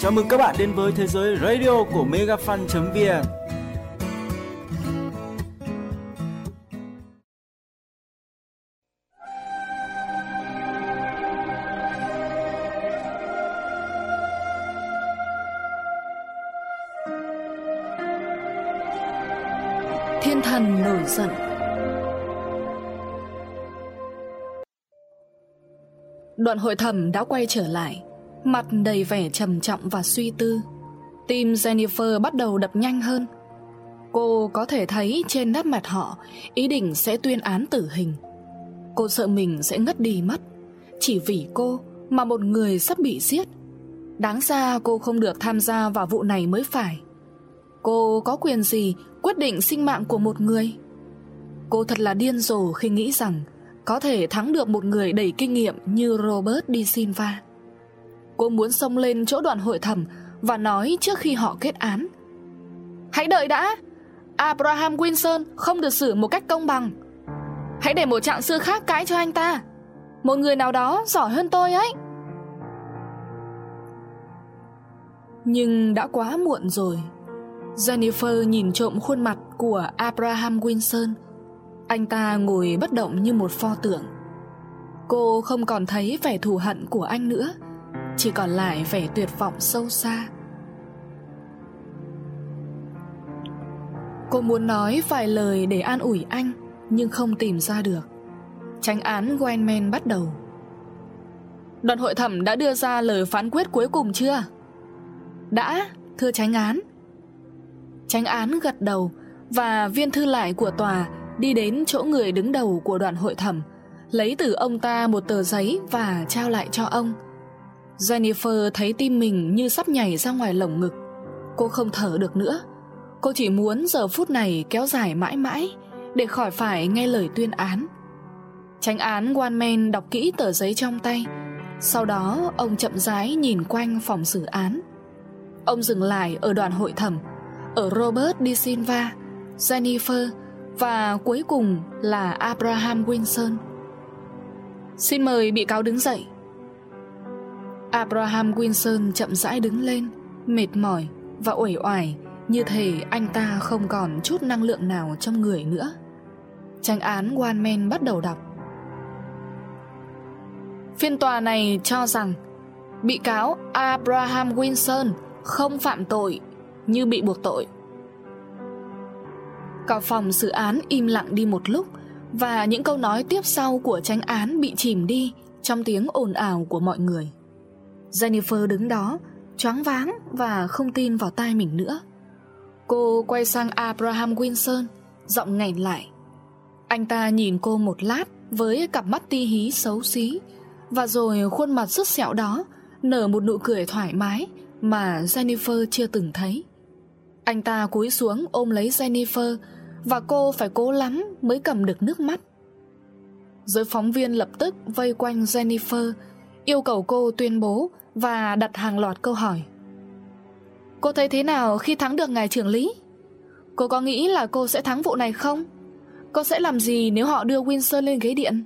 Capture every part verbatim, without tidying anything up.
Chào mừng các bạn đến với thế giới radio của megafan chấm vn. Thiên thần nổi giận. Đoạn hội thẩm đã quay trở lại, mặt đầy vẻ trầm trọng và suy tư. Tim Jennifer bắt đầu đập nhanh hơn. Cô có thể thấy trên nét mặt họ ý định sẽ tuyên án tử hình. Cô sợ mình sẽ ngất đi mất. Chỉ vì cô mà một người sắp bị giết. Đáng ra cô không được tham gia vào vụ này mới phải. Cô có quyền gì quyết định sinh mạng của một người? Cô thật là điên rồ khi nghĩ rằng có thể thắng được một người đầy kinh nghiệm như Robert De Silva. Cô muốn xông lên chỗ đoạn hội thẩm và nói trước khi họ kết án: hãy đợi đã, Abraham Wilson không được xử một cách công bằng. Hãy để một trạng sư khác cãi cho anh ta, một người nào đó giỏi hơn tôi ấy. Nhưng đã quá muộn rồi. Jennifer nhìn trộm khuôn mặt của Abraham Wilson. Anh ta ngồi bất động như một pho tượng. Cô không còn thấy vẻ thù hận của anh nữa, chỉ còn lại vẻ tuyệt vọng sâu xa. Cô muốn nói vài lời để an ủi anh, nhưng không tìm ra được. Chánh án Weinman bắt đầu. Đoàn hội thẩm đã đưa ra lời phán quyết cuối cùng chưa? Đã, thưa chánh án. Chánh án gật đầu, và viên thư lại của tòa đi đến chỗ người đứng đầu của đoàn hội thẩm, lấy từ ông ta một tờ giấy và trao lại cho ông. Jennifer thấy tim mình như sắp nhảy ra ngoài lồng ngực. Cô không thở được nữa. Cô chỉ muốn giờ phút này kéo dài mãi mãi để khỏi phải nghe lời tuyên án. Chánh án Weinman đọc kỹ tờ giấy trong tay. Sau đó ông chậm rãi nhìn quanh phòng xử án. Ông dừng lại ở đoàn hội thẩm, ở Robert De Silva, Jennifer và cuối cùng là Abraham Wilson. Xin mời bị cáo đứng dậy. Abraham Wilson chậm rãi đứng lên, mệt mỏi và uể oải, như thể anh ta không còn chút năng lượng nào trong người nữa. Chánh án Weinman bắt đầu đọc. Phiên tòa này cho rằng bị cáo Abraham Wilson không phạm tội như bị buộc tội. Cả phòng xử án im lặng đi một lúc, và những câu nói tiếp sau của chánh án bị chìm đi trong tiếng ồn ào của mọi người. Jennifer đứng đó, choáng váng và không tin vào tai mình nữa. Cô quay sang Abraham Wilson, giọng nghẹn lại. Anh ta nhìn cô một lát với cặp mắt ti hí xấu xí, và rồi khuôn mặt sứt sẹo đó nở một nụ cười thoải mái mà Jennifer chưa từng thấy. Anh ta cúi xuống ôm lấy Jennifer, và cô phải cố lắm mới cầm được nước mắt. Giới phóng viên lập tức vây quanh Jennifer, yêu cầu cô tuyên bố và đặt hàng loạt câu hỏi. Cô thấy thế nào khi thắng được ngài trưởng lý? Cô có nghĩ là cô sẽ thắng vụ này không? Cô sẽ làm gì nếu họ đưa Wilson lên ghế điện?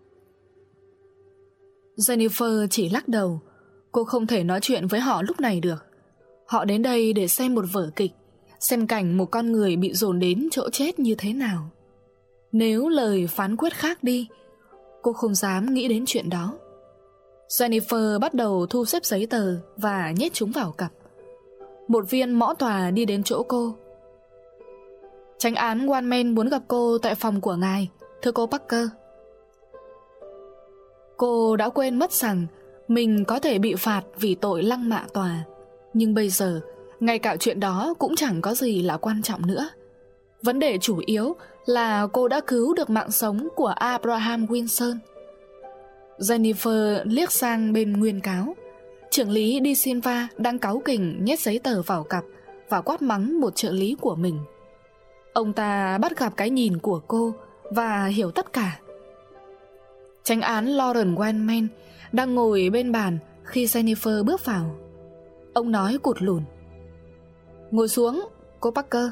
Jennifer chỉ lắc đầu. Cô không thể nói chuyện với họ lúc này được. Họ đến đây để xem một vở kịch, xem cảnh một con người bị dồn đến chỗ chết như thế nào. Nếu lời phán quyết khác đi, cô không dám nghĩ đến chuyện đó. Jennifer bắt đầu thu xếp giấy tờ và nhét chúng vào cặp. Một viên mõ tòa đi đến chỗ cô. Chánh án Weinman muốn gặp cô tại phòng của ngài, thưa cô Parker. Cô đã quên mất rằng mình có thể bị phạt vì tội lăng mạ tòa. Nhưng bây giờ, ngay cả chuyện đó cũng chẳng có gì là quan trọng nữa. Vấn đề chủ yếu là cô đã cứu được mạng sống của Abraham Wilson. Jennifer liếc sang bên nguyên cáo. Trưởng lý De Silva đang cáu kỉnh nhét giấy tờ vào cặp và quát mắng một trợ lý của mình. Ông ta bắt gặp cái nhìn của cô và hiểu tất cả. Chánh án Lawrence Weinman đang ngồi bên bàn khi Jennifer bước vào. Ông nói cụt lùn: Ngồi xuống, cô Parker.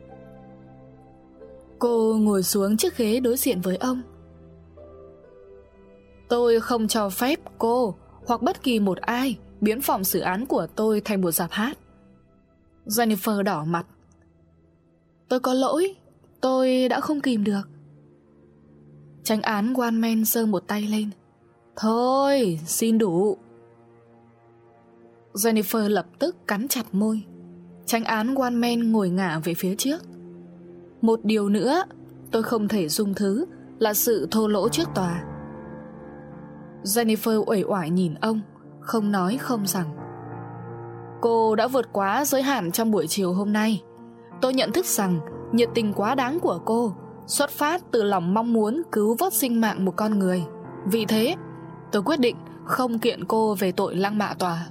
Cô ngồi xuống chiếc ghế đối diện với ông. Tôi không cho phép cô hoặc bất kỳ một ai biến phòng xử án của tôi thành một rạp hát. Jennifer đỏ mặt. Tôi có lỗi, tôi đã không kìm được. Chánh án One giơ một tay lên. Thôi, xin đủ. Jennifer lập tức cắn chặt môi. Chánh án One ngồi ngả về phía trước. Một điều nữa, tôi không thể dung thứ là sự thô lỗ trước tòa. Jennifer uể oải nhìn ông, không nói không rằng. Cô đã vượt quá giới hạn trong buổi chiều hôm nay. Tôi nhận thức rằng nhiệt tình quá đáng của cô xuất phát từ lòng mong muốn cứu vớt sinh mạng một con người. Vì thế, tôi quyết định không kiện cô về tội lăng mạ tòa.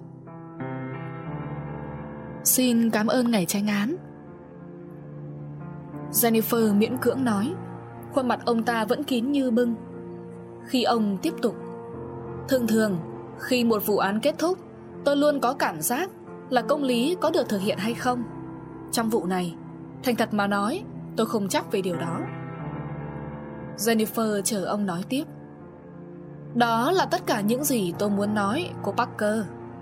Xin cảm ơn ngài chánh án. Jennifer miễn cưỡng nói. Khuôn mặt ông ta vẫn kín như bưng. Khi ông tiếp tục, thường thường khi một vụ án kết thúc, tôi luôn có cảm giác là công lý có được thực hiện hay không. Trong vụ này, thành thật mà nói, tôi không chắc về điều đó. Jennifer chờ ông nói tiếp. Đó là tất cả những gì tôi muốn nói, cô Parker.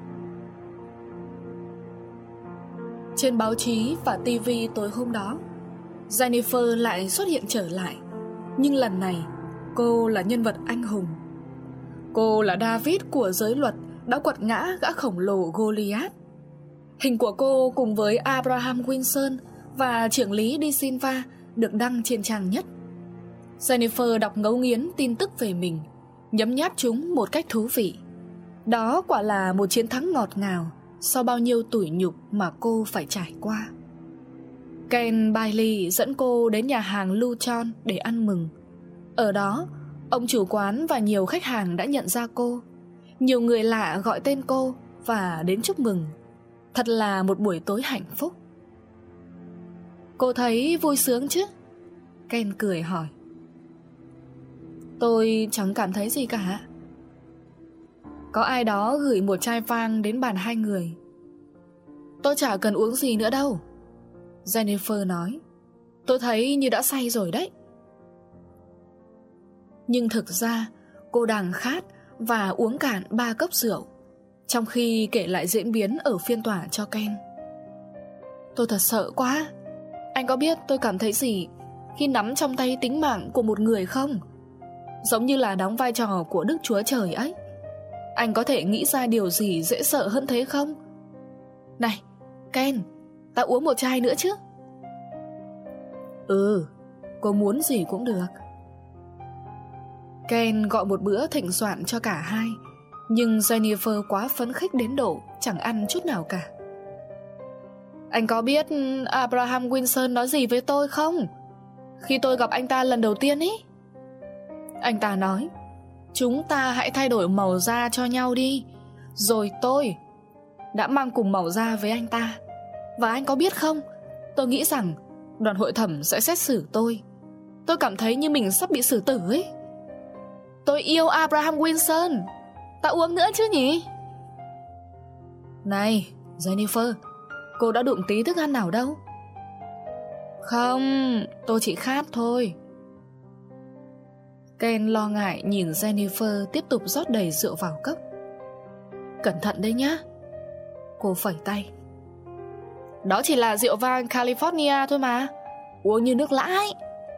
Trên báo chí và ti vi tối hôm đó, Jennifer lại xuất hiện trở lại. Nhưng lần này, cô là nhân vật anh hùng. Cô là David của giới luật đã quật ngã gã khổng lồ Goliath. Hình của cô cùng với Abraham Wilson và trưởng lý De Silva được đăng trên trang nhất. Jennifer đọc ngấu nghiến tin tức về mình, nhấm nháp chúng một cách thú vị. Đó quả là một chiến thắng ngọt ngào sau bao nhiêu tủi nhục mà cô phải trải qua. Ken Bailey dẫn cô đến nhà hàng Luchon để ăn mừng. Ở đó, ông chủ quán và nhiều khách hàng đã nhận ra cô. Nhiều người lạ gọi tên cô và đến chúc mừng. Thật là một buổi tối hạnh phúc. Cô thấy vui sướng chứ? Ken cười hỏi. Tôi chẳng cảm thấy gì cả. Có ai đó gửi một chai vang đến bàn hai người. Tôi chả cần uống gì nữa đâu, Jennifer nói. Tôi thấy như đã say rồi đấy. Nhưng thực ra cô đang khát và uống cạn ba cốc rượu, trong khi kể lại diễn biến ở phiên tòa cho Ken. Tôi thật sợ quá. Anh có biết tôi cảm thấy gì khi nắm trong tay tính mạng của một người không? Giống như là đóng vai trò của Đức Chúa Trời ấy. Anh có thể nghĩ ra điều gì dễ sợ hơn thế không? Này, Ken, ta uống một chai nữa chứ? Ừ, cô muốn gì cũng được. Ken gọi một bữa thịnh soạn cho cả hai, nhưng Jennifer quá phấn khích đến độ chẳng ăn chút nào cả. Anh có biết Abraham Wilson nói gì với tôi không? Khi tôi gặp anh ta lần đầu tiên ý, anh ta nói, chúng ta hãy thay đổi màu da cho nhau đi. Rồi tôi đã mang cùng màu da với anh ta. Và anh có biết không, tôi nghĩ rằng đoàn hội thẩm sẽ xét xử tôi. Tôi cảm thấy như mình sắp bị xử tử ấy. Tôi yêu Abraham Wilson. Ta uống nữa chứ nhỉ? Này, Jennifer, cô đã đụng tí thức ăn nào đâu? Không, tôi chỉ khát thôi. Ken lo ngại nhìn Jennifer tiếp tục rót đầy rượu vào cốc. Cẩn thận đấy nhá. Cô phẩy tay. Đó chỉ là rượu vang California thôi mà. Uống như nước lã ấy.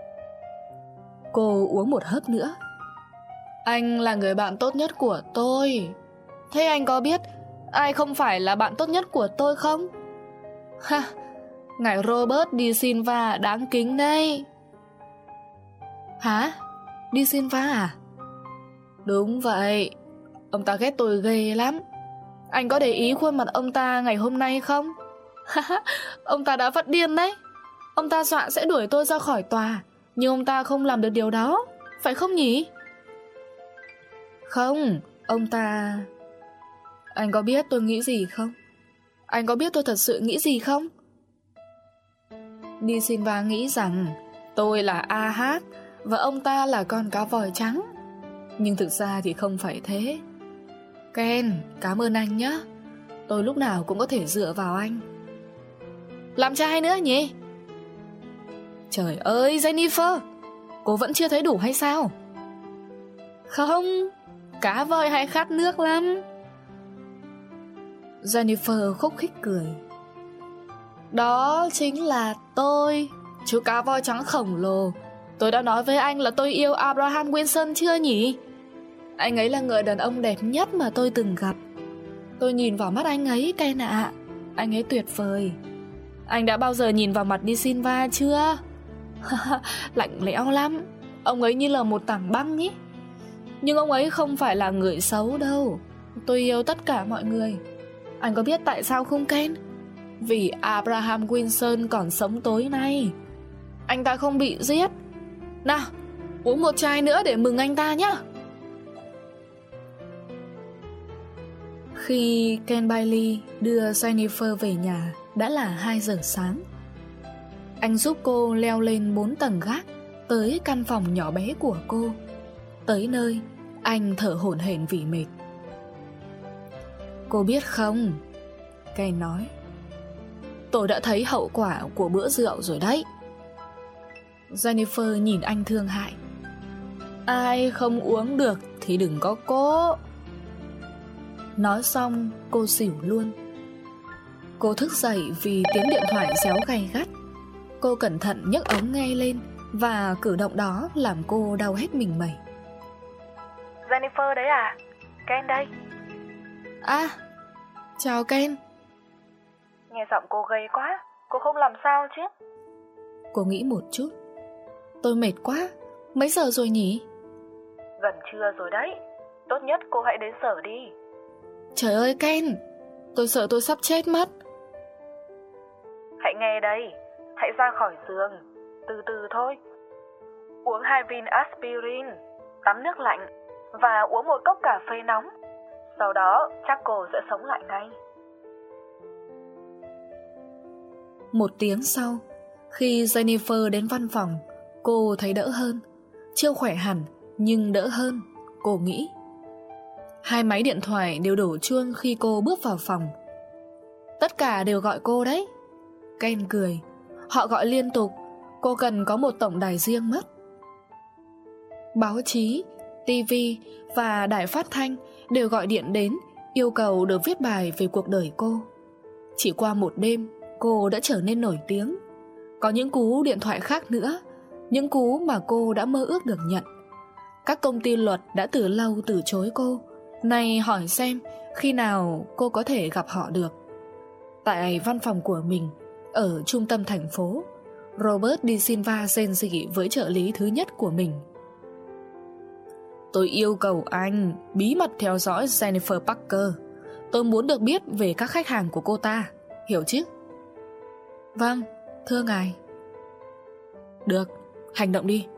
Cô uống một hớp nữa. Anh là người bạn tốt nhất của tôi. Thế anh có biết ai không phải là bạn tốt nhất của tôi không? Ha, ngài Robert De Silva đáng kính đây. Hả? De Silva à? Đúng vậy. Ông ta ghét tôi ghê lắm. Anh có để ý khuôn mặt ông ta ngày hôm nay không? Ông ta đã phát điên đấy. Ông ta dọa sẽ đuổi tôi ra khỏi tòa, nhưng ông ta không làm được điều đó, phải không nhỉ? Không, ông ta... Anh có biết tôi nghĩ gì không? Anh có biết tôi thật sự nghĩ gì không? De Silva nghĩ rằng tôi là Ahab và ông ta là con cá voi trắng. Nhưng thực ra thì không phải thế. Ken, cảm ơn anh nhé. Tôi lúc nào cũng có thể dựa vào anh. Làm trai nữa nhỉ? Trời ơi, Jennifer, cô vẫn chưa thấy đủ hay sao? Không, cá voi hay khát nước lắm. Jennifer khúc khích cười. Đó chính là tôi, chú cá voi trắng khổng lồ. Tôi đã nói với anh là tôi yêu Abraham Wilson chưa nhỉ? Anh ấy là người đàn ông đẹp nhất mà tôi từng gặp. Tôi nhìn vào mắt anh ấy, Ken ạ. Anh ấy tuyệt vời. Anh đã bao giờ nhìn vào mặt De Silva chưa? Lạnh lẽo lắm. Ông ấy như là một tảng băng ý. Nhưng ông ấy không phải là người xấu đâu. Tôi yêu tất cả mọi người. Anh có biết tại sao không, Ken? Vì Abraham Wilson còn sống tối nay. Anh ta không bị giết. Nào, uống một chai nữa để mừng anh ta nhé. Khi Ken Bailey đưa Jennifer về nhà đã là hai giờ sáng. Anh giúp cô leo lên bốn tầng gác tới căn phòng nhỏ bé của cô. Tới nơi, anh thở hổn hển vì mệt. Cô biết không, Ken nói, tôi đã thấy hậu quả của bữa rượu rồi đấy. Jennifer nhìn anh thương hại. Ai không uống được thì đừng có cố. Nói xong cô xỉu luôn. Cô thức dậy vì tiếng điện thoại réo gay gắt. Cô cẩn thận nhấc ống nghe lên, và cử động đó làm cô đau hết mình mẩy. Jennifer đấy à? Ken đây. À, chào Ken. Nghe giọng cô gầy quá. Cô không làm sao chứ? Cô nghĩ một chút. Tôi mệt quá. Mấy giờ rồi nhỉ? Gần trưa rồi đấy. Tốt nhất cô hãy đến sở đi. Trời ơi Ken, tôi sợ tôi sắp chết mất. Hãy nghe đây. Hãy ra khỏi giường. Từ từ thôi. Uống hai viên aspirin, tắm nước lạnh và uống một cốc cà phê nóng. Sau đó chắc cô sẽ sống lại ngay. Một tiếng sau, khi Jennifer đến văn phòng, cô thấy đỡ hơn. Chưa khỏe hẳn, nhưng đỡ hơn, cô nghĩ. Hai máy điện thoại đều đổ chuông khi cô bước vào phòng. Tất cả đều gọi cô đấy. Ken cười. Họ gọi liên tục. Cô cần có một tổng đài riêng mất. Báo chí, ti vi và đài phát thanh đều gọi điện đến, yêu cầu được viết bài về cuộc đời cô. Chỉ qua một đêm, cô đã trở nên nổi tiếng. Có những cú điện thoại khác nữa, những cú mà cô đã mơ ước được nhận. Các công ty luật đã từ lâu từ chối cô, nay hỏi xem khi nào cô có thể gặp họ được. Tại văn phòng của mình, ở trung tâm thành phố, Robert De Silva rên rỉ với trợ lý thứ nhất của mình. Tôi yêu cầu anh bí mật theo dõi Jennifer Parker. Tôi muốn được biết về các khách hàng của cô ta, hiểu chứ? Vâng, thưa ngài. Được, hành động đi.